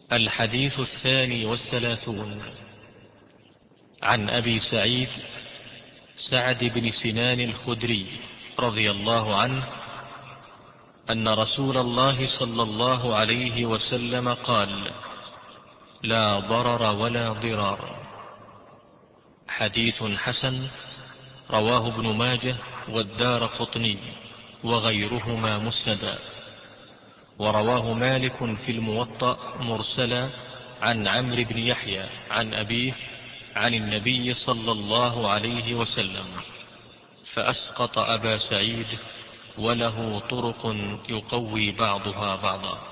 الحديث 32 عن أبي سعيد سعد بن سنان الخدري رضي الله عنه أن رسول الله صلى الله عليه وسلم قال: لا ضرر ولا ضرار. حديث حسن، رواه ابن ماجه والدارقطني وغيرهما مسندا، ورواه مالك في الموطأ مرسلا عن عمرو بن يحيى عن أبيه عن النبي صلى الله عليه وسلم، فأسقط أبا سعيد، وله طرق يقوي بعضها بعضا.